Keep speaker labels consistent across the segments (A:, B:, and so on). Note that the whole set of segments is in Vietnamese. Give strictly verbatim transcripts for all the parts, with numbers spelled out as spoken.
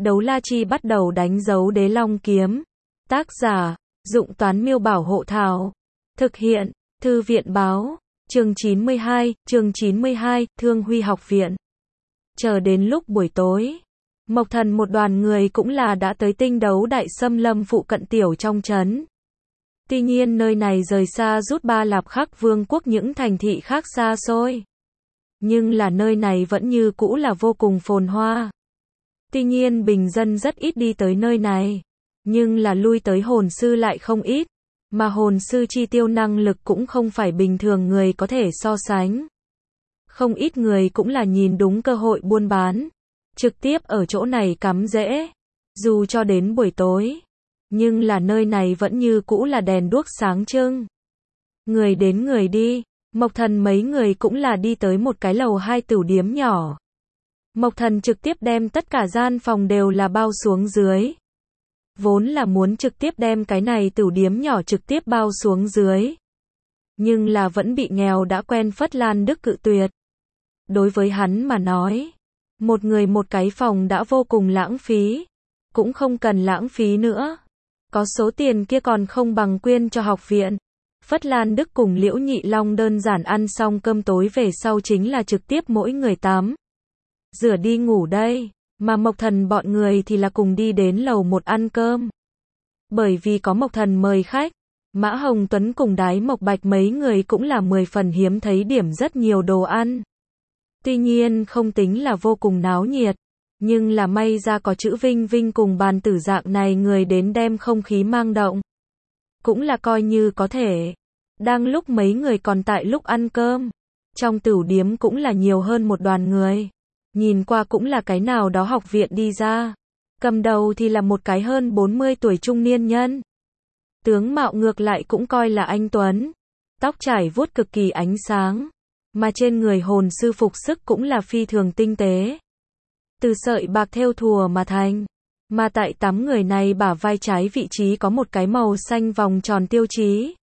A: Đấu la chi bắt đầu đánh dấu đế long kiếm. Tác giả, Dụng Toán Miêu Bảo Hộ Thảo. Thực hiện, Thư viện Báo. Chương chín mươi hai, chương chín mươi hai, Thương Huy Học Viện. Chờ đến lúc buổi tối, Mộc Thần một đoàn người cũng là đã tới tinh đấu đại xâm lâm phụ cận tiểu trong trấn. Tuy nhiên nơi này rời xa rút Ba Lạp Khắc Vương quốc những thành thị khác xa xôi. Nhưng là nơi này vẫn như cũ là vô cùng phồn hoa. Tuy nhiên bình dân rất ít đi tới nơi này. Nhưng là lui tới hồn sư lại không ít. Mà hồn sư chi tiêu năng lực cũng không phải bình thường người có thể so sánh. Không ít người cũng là nhìn đúng cơ hội buôn bán. Trực tiếp ở chỗ này cắm rễ. Dù cho đến buổi tối. Nhưng là nơi này vẫn như cũ là đèn đuốc sáng trưng. Người đến người đi. Mộc Thần mấy người cũng là đi tới một cái lầu hai tửu điếm nhỏ. Mộc Thần trực tiếp đem tất cả gian phòng đều là bao xuống dưới. Vốn là muốn trực tiếp đem cái này tửu điếm nhỏ trực tiếp bao xuống dưới. Nhưng là vẫn bị nghèo đã quen Phất Lan Đức cự tuyệt. Đối với hắn mà nói, một người một cái phòng đã vô cùng lãng phí. Cũng không cần lãng phí nữa. Có số tiền kia còn không bằng quyên cho học viện. Phất Lan Đức cùng Liễu Nhị Long đơn giản ăn xong cơm tối về sau chính là trực tiếp mỗi người tắm. Rửa đi ngủ đây. Mà Mộc Thần bọn người thì là cùng đi đến lầu một ăn cơm. Bởi vì có Mộc Thần mời khách, Mã Hồng Tuấn cùng Đái Mộc Bạch mấy người cũng là mười phần hiếm thấy điểm rất nhiều đồ ăn. Tuy nhiên không tính là vô cùng náo nhiệt, nhưng là may ra có chữ Vinh Vinh cùng Bàn Tử dạng này người đến đem không khí mang động. Cũng là coi như có thể. Đang lúc mấy người còn tại lúc ăn cơm, trong tửu điếm cũng là nhiều hơn một đoàn người. Nhìn qua cũng là cái nào đó học viện đi ra. Cầm đầu thì là một cái hơn bốn mươi tuổi trung niên nhân. Tướng mạo ngược lại cũng coi là anh tuấn. Tóc trải vuốt cực kỳ ánh sáng. Mà trên người hồn sư phục sức cũng là phi thường tinh tế. Từ sợi bạc thêu thùa mà thành. Mà tại tắm người này bả vai trái vị trí có một cái màu xanh vòng tròn tiêu chí.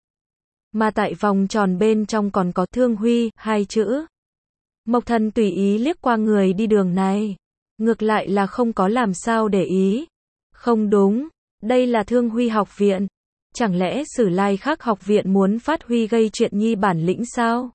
A: Mà tại vòng tròn bên trong còn có Thương Huy, hai chữ. Mộc Thần tùy ý liếc qua người đi đường này. Ngược lại là không có làm sao để ý. Không đúng, đây là Thương Huy học viện. Chẳng lẽ Sử Lai Khắc học viện muốn phát huy gây chuyện nhi bản lĩnh sao?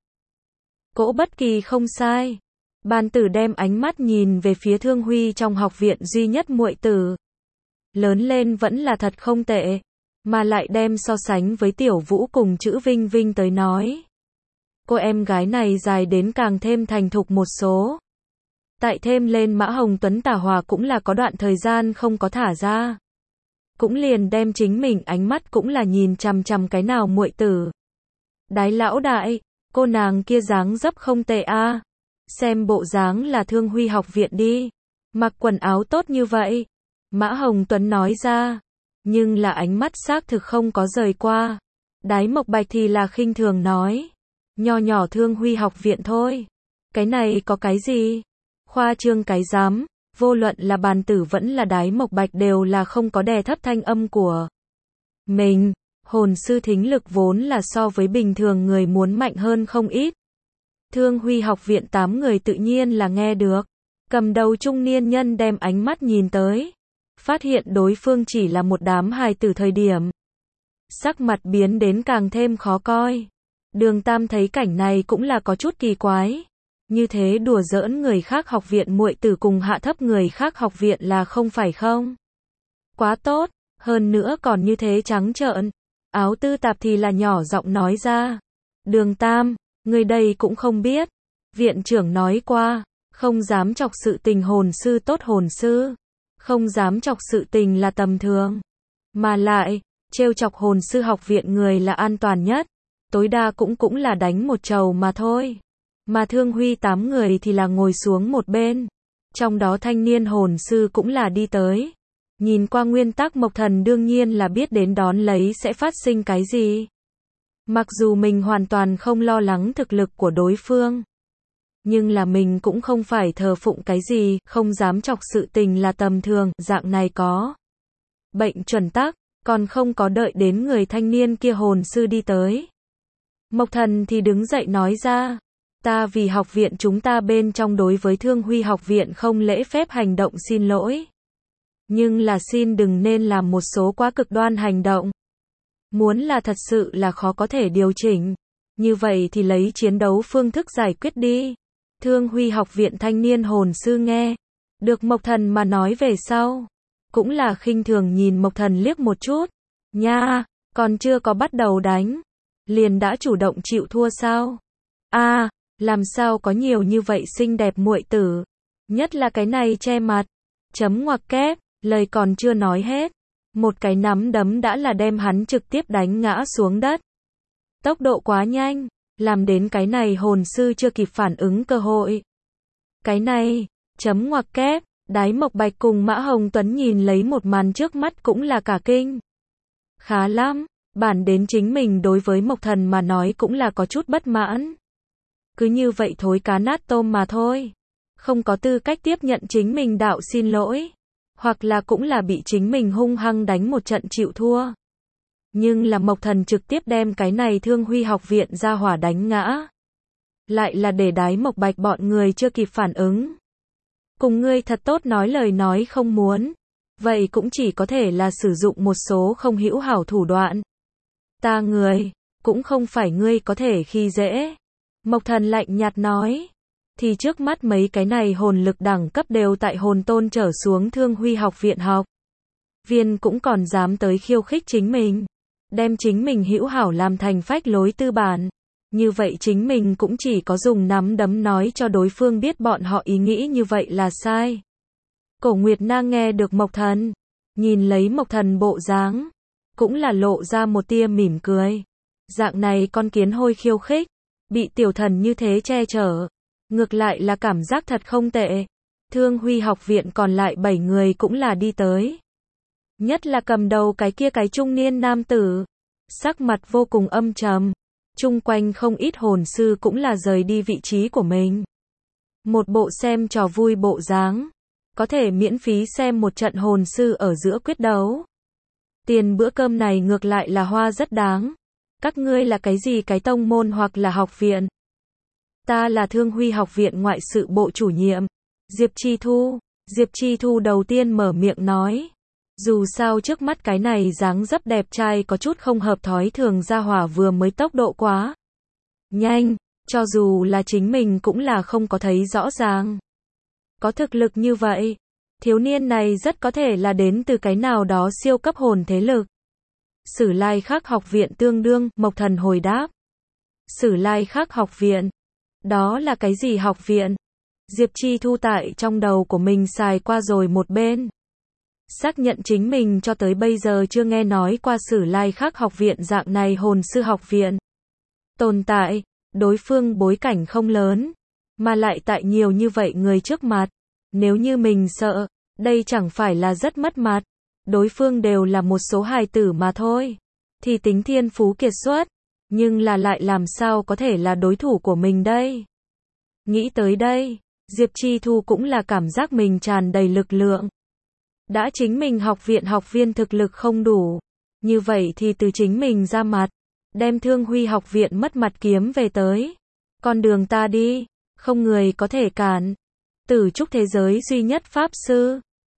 A: Cỗ Bất Kỳ không sai. Bàn Tử đem ánh mắt nhìn về phía Thương Huy trong học viện duy nhất muội tử. Lớn lên vẫn là thật không tệ. Mà lại đem so sánh với Tiểu Vũ cùng chữ Vinh Vinh tới nói. Cô em gái này dài đến càng thêm thành thục một số. Tại thêm lên Mã Hồng Tuấn tả hòa cũng là có đoạn thời gian không có thả ra. Cũng liền đem chính mình ánh mắt cũng là nhìn chằm chằm cái nào muội tử. Đái lão đại, cô nàng kia dáng dấp không tệ a. À. Xem bộ dáng là Thương Huy học viện đi. Mặc quần áo tốt như vậy. Mã Hồng Tuấn nói ra. Nhưng là ánh mắt xác thực không có rời qua. Đái Mộc Bạch thì là khinh thường nói. Nho nhỏ Thương Huy học viện thôi. Cái này có cái gì? Khoa trương cái dám. Vô luận là Bàn Tử vẫn là Đái Mộc Bạch đều là không có đè thấp thanh âm của mình. Hồn sư thính lực vốn là so với bình thường người muốn mạnh hơn không ít. Thương Huy học viện tám người tự nhiên là nghe được. Cầm đầu trung niên nhân đem ánh mắt nhìn tới. Phát hiện đối phương chỉ là một đám hài tử thời điểm. Sắc mặt biến đến càng thêm khó coi. Đường Tam thấy cảnh này cũng là có chút kỳ quái. Như thế đùa giỡn người khác học viện muội tử cùng hạ thấp người khác học viện là không phải không? Quá tốt, hơn nữa còn như thế trắng trợn. Áo tư tạp thì là nhỏ giọng nói ra. Đường Tam, người đây cũng không biết. Viện trưởng nói qua, không dám chọc sự tình hồn sư tốt hồn sư. Không dám chọc sự tình là tầm thường. Mà lại, trêu chọc hồn sư học viện người là an toàn nhất. Tối đa cũng cũng là đánh một trầu mà thôi. Mà Thương Huy tám người thì là ngồi xuống một bên. Trong đó thanh niên hồn sư cũng là đi tới. Nhìn qua nguyên tắc Mộc Thần đương nhiên là biết đến đón lấy sẽ phát sinh cái gì. Mặc dù mình hoàn toàn không lo lắng thực lực của đối phương. Nhưng là mình cũng không phải thờ phụng cái gì, không dám chọc sự tình là tầm thường, dạng này có. Bệnh chuẩn tắc, còn không có đợi đến người thanh niên kia hồn sư đi tới. Mộc Thần thì đứng dậy nói ra. Ta vì học viện chúng ta bên trong đối với Thương Huy học viện không lễ phép hành động xin lỗi. Nhưng là xin đừng nên làm một số quá cực đoan hành động. Muốn là thật sự là khó có thể điều chỉnh. Như vậy thì lấy chiến đấu phương thức giải quyết đi. Thương Huy học viện thanh niên hồn sư nghe. Được Mộc Thần mà nói về sau. Cũng là khinh thường nhìn Mộc Thần liếc một chút. Nha, còn chưa có bắt đầu đánh. Liền đã chủ động chịu thua sao? À, làm sao có nhiều như vậy xinh đẹp muội tử. Nhất là cái này che mặt. Chấm ngoặc kép, lời còn chưa nói hết. Một cái nắm đấm đã là đem hắn trực tiếp đánh ngã xuống đất. Tốc độ quá nhanh, làm đến cái này hồn sư chưa kịp phản ứng cơ hội. Cái này, chấm ngoặc kép, Đái Mộc Bạch cùng Mã Hồng Tuấn nhìn lấy một màn trước mắt cũng là cả kinh. Khá lắm, bản đến chính mình đối với Mộc Thần mà nói cũng là có chút bất mãn. Cứ như vậy thối cá nát tôm mà thôi. Không có tư cách tiếp nhận chính mình đạo xin lỗi. Hoặc là cũng là bị chính mình hung hăng đánh một trận chịu thua. Nhưng là Mộc Thần trực tiếp đem cái này Thương Huy học viện ra hỏa đánh ngã. Lại là để Đái Mộc Bạch bọn người chưa kịp phản ứng. Cùng ngươi thật tốt nói lời nói không muốn. Vậy cũng chỉ có thể là sử dụng một số không hữu hảo thủ đoạn. Ta người, cũng không phải ngươi có thể khi dễ. Mộc Thần lạnh nhạt nói. Thì trước mắt mấy cái này hồn lực đẳng cấp đều tại hồn tôn trở xuống Thương Huy học viện học. Viên cũng còn dám tới khiêu khích chính mình. Đem chính mình hữu hảo làm thành phách lối tư bản. Như vậy chính mình cũng chỉ có dùng nắm đấm nói cho đối phương biết bọn họ ý nghĩ như vậy là sai. Cổ Nguyệt Na nghe được Mộc Thần. Nhìn lấy Mộc Thần bộ dáng. Cũng là lộ ra một tia mỉm cười. Dạng này con kiến hôi khiêu khích. Bị tiểu thần như thế che chở. Ngược lại là cảm giác thật không tệ. Thương Huy học viện còn lại bảy người cũng là đi tới. Nhất là cầm đầu cái kia cái trung niên nam tử. Sắc mặt vô cùng âm trầm. Chung quanh không ít hồn sư cũng là rời đi vị trí của mình. Một bộ xem trò vui bộ dáng. Có thể miễn phí xem một trận hồn sư ở giữa quyết đấu. Tiền bữa cơm này ngược lại là hoa rất đáng. Các ngươi là cái gì cái tông môn hoặc là học viện? Ta là Thương Huy học viện ngoại sự bộ chủ nhiệm. Diệp Chi Thu. Diệp Chi Thu đầu tiên mở miệng nói. Dù sao trước mắt cái này dáng dấp đẹp trai có chút không hợp thói thường ra hỏa vừa mới tốc độ quá nhanh, cho dù là chính mình cũng là không có thấy rõ ràng. Có thực lực như vậy, thiếu niên này rất có thể là đến từ cái nào đó siêu cấp hồn thế lực. Sử Lai Khắc học viện tương đương, Mộc Thần hồi đáp. Sử Lai Khắc học viện? Đó là cái gì học viện? Diệp Chi Thu tại trong đầu của mình xài qua rồi một bên. Xác nhận chính mình cho tới bây giờ chưa nghe nói qua Sử Lai Khắc học viện dạng này hồn sư học viện. Tồn tại, đối phương bối cảnh không lớn, mà lại tại nhiều như vậy người trước mặt. Nếu như mình sợ, đây chẳng phải là rất mất mặt. Đối phương đều là một số hài tử mà thôi. Thì tính thiên phú kiệt xuất, nhưng là lại làm sao có thể là đối thủ của mình đây. Nghĩ tới đây, Diệp Chi Thu cũng là cảm giác mình tràn đầy lực lượng. Đã chính mình học viện học viên thực lực không đủ, như vậy thì từ chính mình ra mặt, đem Thương Huy học viện mất mặt kiếm về tới. Con đường ta đi, không người có thể cản. Tử trúc thế giới duy nhất pháp sư.